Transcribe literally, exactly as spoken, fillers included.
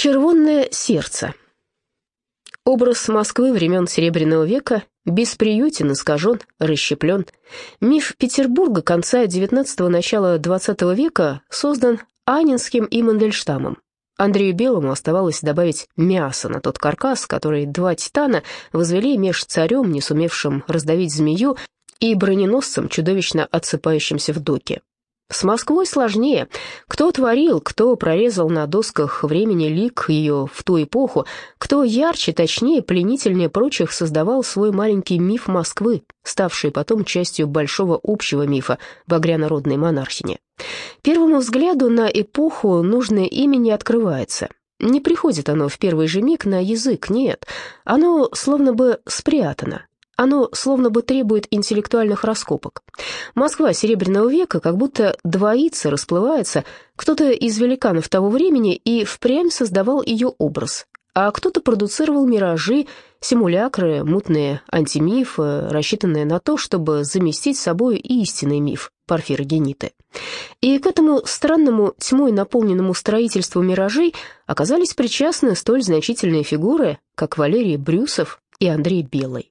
Червонное сердце. Образ Москвы времен Серебряного века бесприютен, искажен, расщеплен. Миф Петербурга конца девятнадцатого – начала двадцатого века создан Анненским и Мандельштамом. Андрею Белому оставалось добавить мясо на тот каркас, который два титана возвели меж царем, не сумевшим раздавить змею, и броненосцем, чудовищно отсыпающимся в доке. С Москвой сложнее. Кто творил, кто прорезал на досках времени лик ее в ту эпоху, кто ярче, точнее, пленительнее прочих создавал свой маленький миф Москвы, ставший потом частью большого общего мифа багряно-родной монархини. Первому взгляду на эпоху нужное имя не открывается. Не приходит оно в первый же миг на язык, нет. Оно словно бы спрятано. Оно словно бы требует интеллектуальных раскопок. Москва Серебряного века как будто двоится, расплывается. Кто-то из великанов того времени и впрямь создавал ее образ, а кто-то продуцировал миражи, симулякры, мутные антимифы, рассчитанные на то, чтобы заместить собой истинный миф Порфирогениты. И к этому странному, тьмой наполненному строительству миражей оказались причастны столь значительные фигуры, как Валерий Брюсов и Андрей Белый.